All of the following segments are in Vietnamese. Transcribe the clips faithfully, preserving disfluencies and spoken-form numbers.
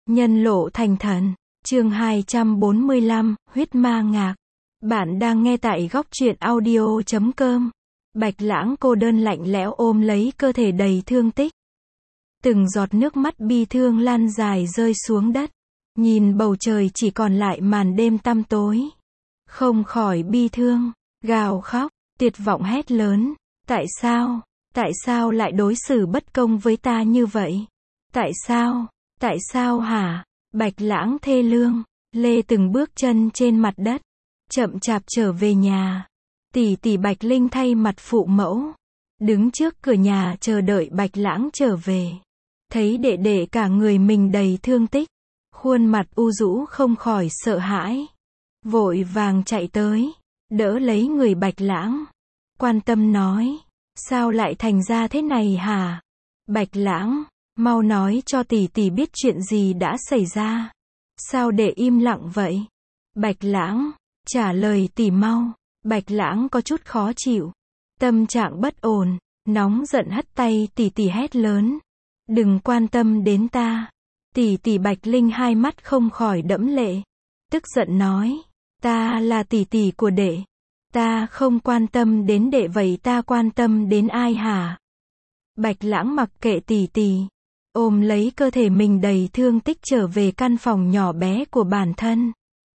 Nhân lộ thành thần. Chương hai trăm bốn mươi lăm, huyết ma ngạc. Bạn đang nghe tại góc truyện audio chấm com. Bạch Lãng cô đơn lạnh lẽo ôm lấy cơ thể đầy thương tích. Từng giọt nước mắt bi thương lan dài rơi xuống đất. Nhìn bầu trời chỉ còn lại màn đêm tăm tối. Không khỏi bi thương, gào khóc, tuyệt vọng hét lớn. Tại sao? Tại sao lại đối xử bất công với ta như vậy? Tại sao? Tại sao hả? Bạch Lãng thê lương, lê từng bước chân trên mặt đất, chậm chạp trở về nhà. Tỷ tỷ Bạch Linh thay mặt phụ mẫu, đứng trước cửa nhà chờ đợi Bạch Lãng trở về. Thấy đệ đệ cả người mình đầy thương tích, khuôn mặt u rũ không khỏi sợ hãi. Vội vàng chạy tới, đỡ lấy người Bạch Lãng, quan tâm nói, sao lại thành ra thế này hả? Bạch Lãng, mau nói cho tỷ tỷ biết chuyện gì đã xảy ra. Sao để im lặng vậy? Bạch Lãng, trả lời tỷ mau. Bạch Lãng có chút khó chịu, tâm trạng bất ổn, nóng giận hất tay tỷ tỷ hét lớn. Đừng quan tâm đến ta. Tỷ tỷ Bạch Linh hai mắt không khỏi đẫm lệ, tức giận nói, ta là tỷ tỷ của đệ. Ta không quan tâm đến đệ vậy ta quan tâm đến ai hả? Bạch Lãng mặc kệ tỷ tỷ, ôm lấy cơ thể mình đầy thương tích trở về căn phòng nhỏ bé của bản thân.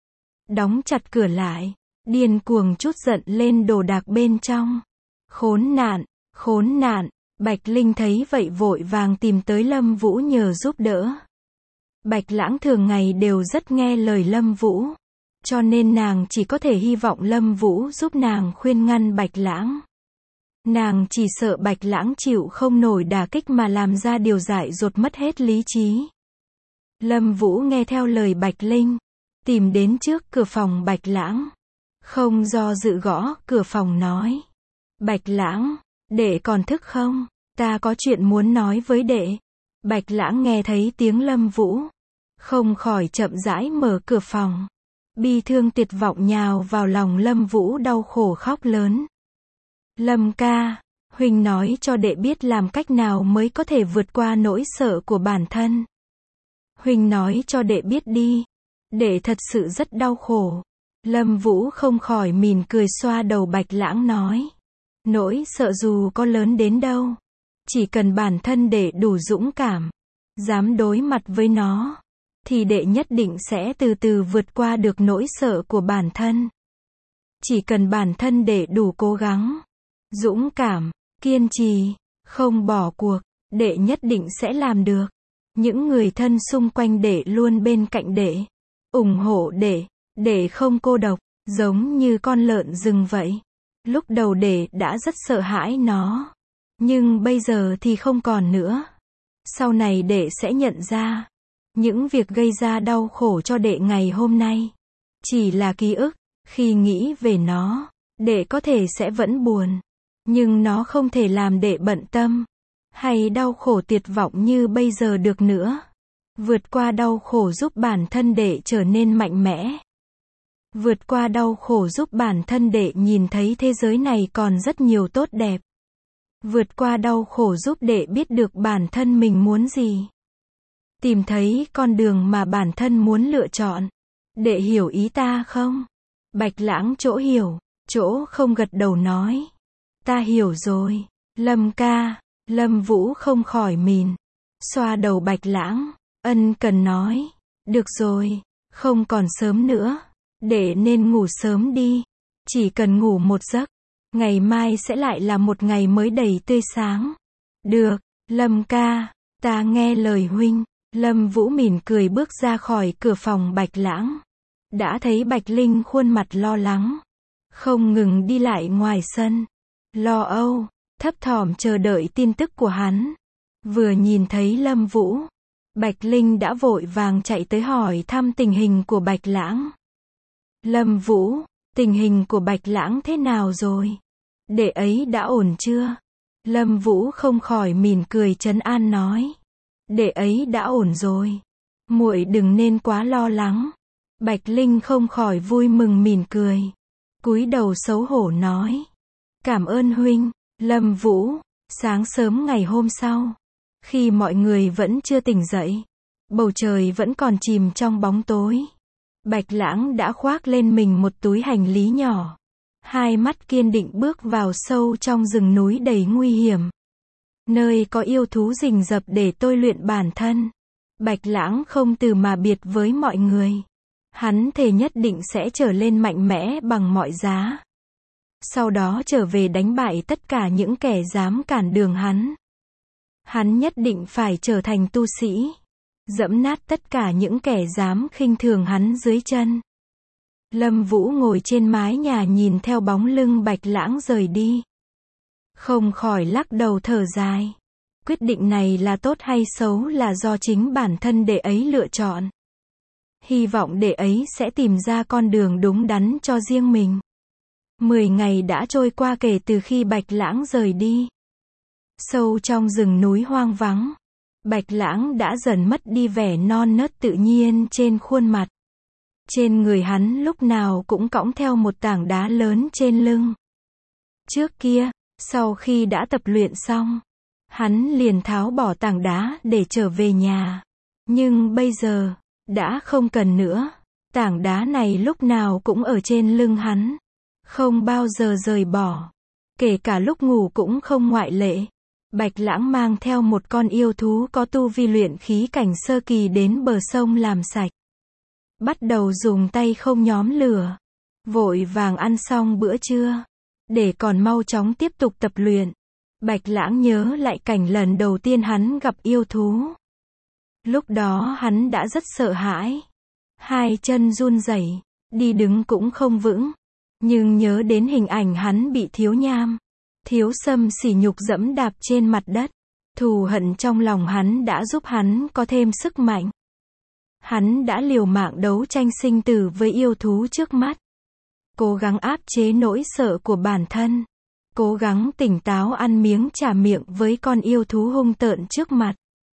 Đóng chặt cửa lại, điên cuồng trút giận lên đồ đạc bên trong. Khốn nạn, khốn nạn. Bạch Linh thấy vậy vội vàng tìm tới Lâm Vũ nhờ giúp đỡ. Bạch Lãng thường ngày đều rất nghe lời Lâm Vũ, cho nên nàng chỉ có thể hy vọng Lâm Vũ giúp nàng khuyên ngăn Bạch Lãng. Nàng chỉ sợ Bạch Lãng chịu không nổi đả kích mà làm ra điều dại dột mất hết lý trí. Lâm Vũ nghe theo lời Bạch Linh, tìm đến trước cửa phòng Bạch Lãng. Không do dự gõ cửa phòng nói, Bạch Lãng, đệ còn thức không? Ta có chuyện muốn nói với đệ. Bạch Lãng nghe thấy tiếng Lâm Vũ, không khỏi chậm rãi mở cửa phòng. Bi thương tuyệt vọng nhào vào lòng Lâm Vũ đau khổ khóc lớn. Lâm ca, huynh nói cho đệ biết làm cách nào mới có thể vượt qua nỗi sợ của bản thân. Huynh nói cho đệ biết đi. Đệ thật sự rất đau khổ. Lâm Vũ không khỏi mỉm cười xoa đầu Bạch Lãng nói. Nỗi sợ dù có lớn đến đâu, chỉ cần bản thân đệ đủ dũng cảm, dám đối mặt với nó, thì đệ nhất định sẽ từ từ vượt qua được nỗi sợ của bản thân. Chỉ cần bản thân đệ đủ cố gắng, dũng cảm, kiên trì, không bỏ cuộc, đệ nhất định sẽ làm được. Những người thân xung quanh đệ luôn bên cạnh đệ, ủng hộ đệ, đệ không cô độc, giống như con lợn rừng vậy. Lúc đầu đệ đã rất sợ hãi nó, nhưng bây giờ thì không còn nữa. Sau này đệ sẽ nhận ra, những việc gây ra đau khổ cho đệ ngày hôm nay chỉ là ký ức. Khi nghĩ về nó, đệ có thể sẽ vẫn buồn, nhưng nó không thể làm đệ bận tâm hay đau khổ tuyệt vọng như bây giờ được nữa. Vượt qua đau khổ giúp bản thân đệ trở nên mạnh mẽ. Vượt qua đau khổ giúp bản thân đệ nhìn thấy thế giới này còn rất nhiều tốt đẹp. Vượt qua đau khổ giúp đệ biết được bản thân mình muốn gì. Tìm thấy con đường mà bản thân muốn lựa chọn. Đệ hiểu ý ta không? Bạch Lãng chỗ hiểu, chỗ không gật đầu nói. Ta hiểu rồi. Lâm ca. Lâm Vũ không khỏi mỉm, xoa đầu Bạch Lãng, ân cần nói. Được rồi, không còn sớm nữa. Đệ nên ngủ sớm đi. Chỉ cần ngủ một giấc, ngày mai sẽ lại là một ngày mới đầy tươi sáng. Được, Lâm ca, ta nghe lời huynh. Lâm Vũ mỉm cười bước ra khỏi cửa phòng Bạch Lãng. Đã thấy Bạch Linh khuôn mặt lo lắng, không ngừng đi lại ngoài sân, lo âu, thấp thỏm chờ đợi tin tức của hắn. Vừa nhìn thấy Lâm Vũ, Bạch Linh đã vội vàng chạy tới hỏi thăm tình hình của Bạch Lãng. Lâm Vũ, tình hình của Bạch Lãng thế nào rồi? Đệ ấy đã ổn chưa? Lâm Vũ không khỏi mỉm cười trấn an nói. Đệ ấy đã ổn rồi. Muội đừng nên quá lo lắng. Bạch Linh không khỏi vui mừng mỉm cười, cúi đầu xấu hổ nói. Cảm ơn huynh. Lâm Vũ, sáng sớm ngày hôm sau, khi mọi người vẫn chưa tỉnh dậy, Bầu trời vẫn còn chìm trong bóng tối. Bạch Lãng đã khoác lên mình một túi hành lý nhỏ. Hai mắt kiên định bước vào sâu trong rừng núi đầy nguy hiểm. Nơi có yêu thú rình rập để tôi luyện bản thân. Bạch Lãng không từ mà biệt với mọi người. Hắn thề nhất định sẽ trở lên mạnh mẽ bằng mọi giá. Sau đó trở về đánh bại tất cả những kẻ dám cản đường hắn. Hắn nhất định phải trở thành tu sĩ. Dẫm nát tất cả những kẻ dám khinh thường hắn dưới chân. Lâm Vũ ngồi trên mái nhà nhìn theo bóng lưng Bạch Lãng rời đi. Không khỏi lắc đầu thở dài. Quyết định này là tốt hay xấu là do chính bản thân đệ ấy lựa chọn. Hy vọng đệ ấy sẽ tìm ra con đường đúng đắn cho riêng mình. Mười ngày đã trôi qua kể từ khi Bạch Lãng rời đi. Sâu trong rừng núi hoang vắng, Bạch Lãng đã dần mất đi vẻ non nớt tự nhiên trên khuôn mặt. Trên người hắn lúc nào cũng cõng theo một tảng đá lớn trên lưng. Trước kia, sau khi đã tập luyện xong, hắn liền tháo bỏ tảng đá để trở về nhà. Nhưng bây giờ, đã không cần nữa. Tảng đá này lúc nào cũng ở trên lưng hắn. Không bao giờ rời bỏ. Kể cả lúc ngủ cũng không ngoại lệ. Bạch Lãng mang theo một con yêu thú có tu vi luyện khí cảnh sơ kỳ đến bờ sông làm sạch. Bắt đầu dùng tay không nhóm lửa. Vội vàng ăn xong bữa trưa. Để còn mau chóng tiếp tục tập luyện. Bạch Lãng nhớ lại cảnh lần đầu tiên hắn gặp yêu thú. Lúc đó hắn đã rất sợ hãi. Hai chân run rẩy, đi đứng cũng không vững. Nhưng nhớ đến hình ảnh hắn bị Thiếu Nham, Thiếu Sâm sỉ nhục dẫm đạp trên mặt đất. Thù hận trong lòng hắn đã giúp hắn có thêm sức mạnh. Hắn đã liều mạng đấu tranh sinh tử với yêu thú trước mắt. Cố gắng áp chế nỗi sợ của bản thân. Cố gắng tỉnh táo ăn miếng trả miệng với con yêu thú hung tợn trước mặt.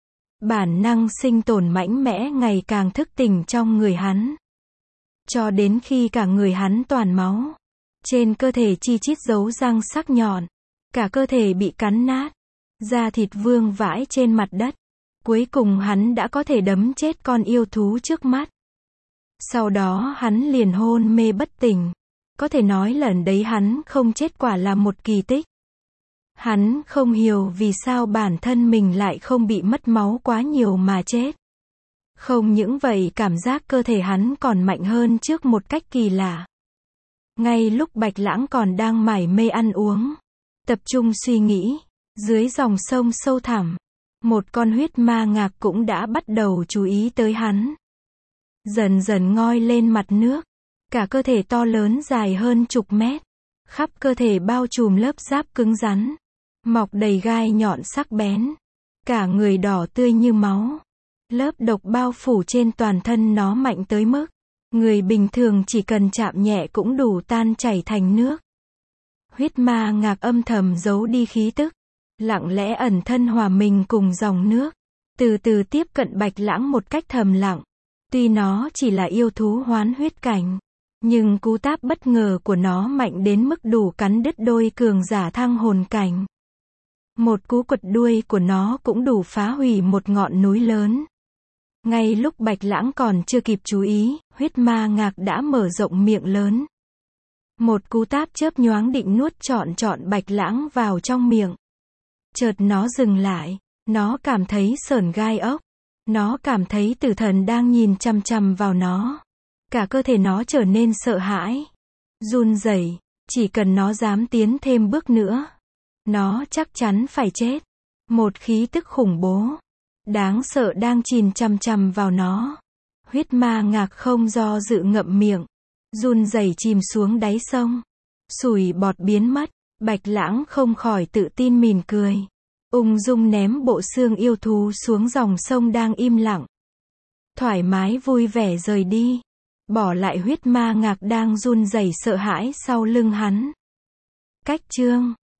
Bản năng sinh tồn mãnh mẽ ngày càng thức tỉnh trong người hắn. Cho đến khi cả người hắn toàn máu. Trên cơ thể chi chít dấu răng sắc nhọn. Cả cơ thể bị cắn nát. Da thịt vương vãi trên mặt đất. Cuối cùng hắn đã có thể đấm chết con yêu thú trước mắt. Sau đó hắn liền hôn mê bất tỉnh. Có thể nói lần đấy hắn không chết quả là một kỳ tích. Hắn không hiểu vì sao bản thân mình lại không bị mất máu quá nhiều mà chết. Không những vậy cảm giác cơ thể hắn còn mạnh hơn trước một cách kỳ lạ. Ngay lúc Bạch Lãng còn đang mải mê ăn uống, tập trung suy nghĩ, dưới dòng sông sâu thẳm, một con huyết ma ngạc cũng đã bắt đầu chú ý tới hắn. Dần dần ngoi lên mặt nước, cả cơ thể to lớn dài hơn chục mét, khắp cơ thể bao trùm lớp giáp cứng rắn, mọc đầy gai nhọn sắc bén, cả người đỏ tươi như máu. Lớp độc bao phủ trên toàn thân nó mạnh tới mức người bình thường chỉ cần chạm nhẹ cũng đủ tan chảy thành nước. Huyết ma ngạc âm thầm giấu đi khí tức, lặng lẽ ẩn thân hòa mình cùng dòng nước, từ từ tiếp cận Bạch Lãng một cách thầm lặng. Tuy nó chỉ là yêu thú hoán huyết cảnh, nhưng cú táp bất ngờ của nó mạnh đến mức đủ cắn đứt đôi cường giả thăng hồn cảnh. Một cú quật đuôi của nó cũng đủ phá hủy một ngọn núi lớn. Ngay lúc Bạch Lãng còn chưa kịp chú ý, huyết ma ngạc đã mở rộng miệng lớn. Một cú táp chớp nhoáng định nuốt trọn trọn Bạch Lãng vào trong miệng. Chợt nó dừng lại, nó cảm thấy sởn gai ốc. Nó cảm thấy tử thần đang nhìn chằm chằm vào nó. Cả cơ thể nó trở nên sợ hãi, run rẩy, chỉ cần nó dám tiến thêm bước nữa, nó chắc chắn phải chết. Một khí tức khủng bố, đáng sợ đang nhìn chằm chằm vào nó. Huyết ma ngạc không do dự ngậm miệng, run rẩy chìm xuống đáy sông. Sủi bọt biến mất, Bạch Lãng không khỏi tự tin mỉm cười. Ung dung ném bộ xương yêu thú xuống dòng sông đang im lặng. Thoải mái vui vẻ rời đi. Bỏ lại huyết ma ngạc đang run rẩy sợ hãi sau lưng hắn. Cách chương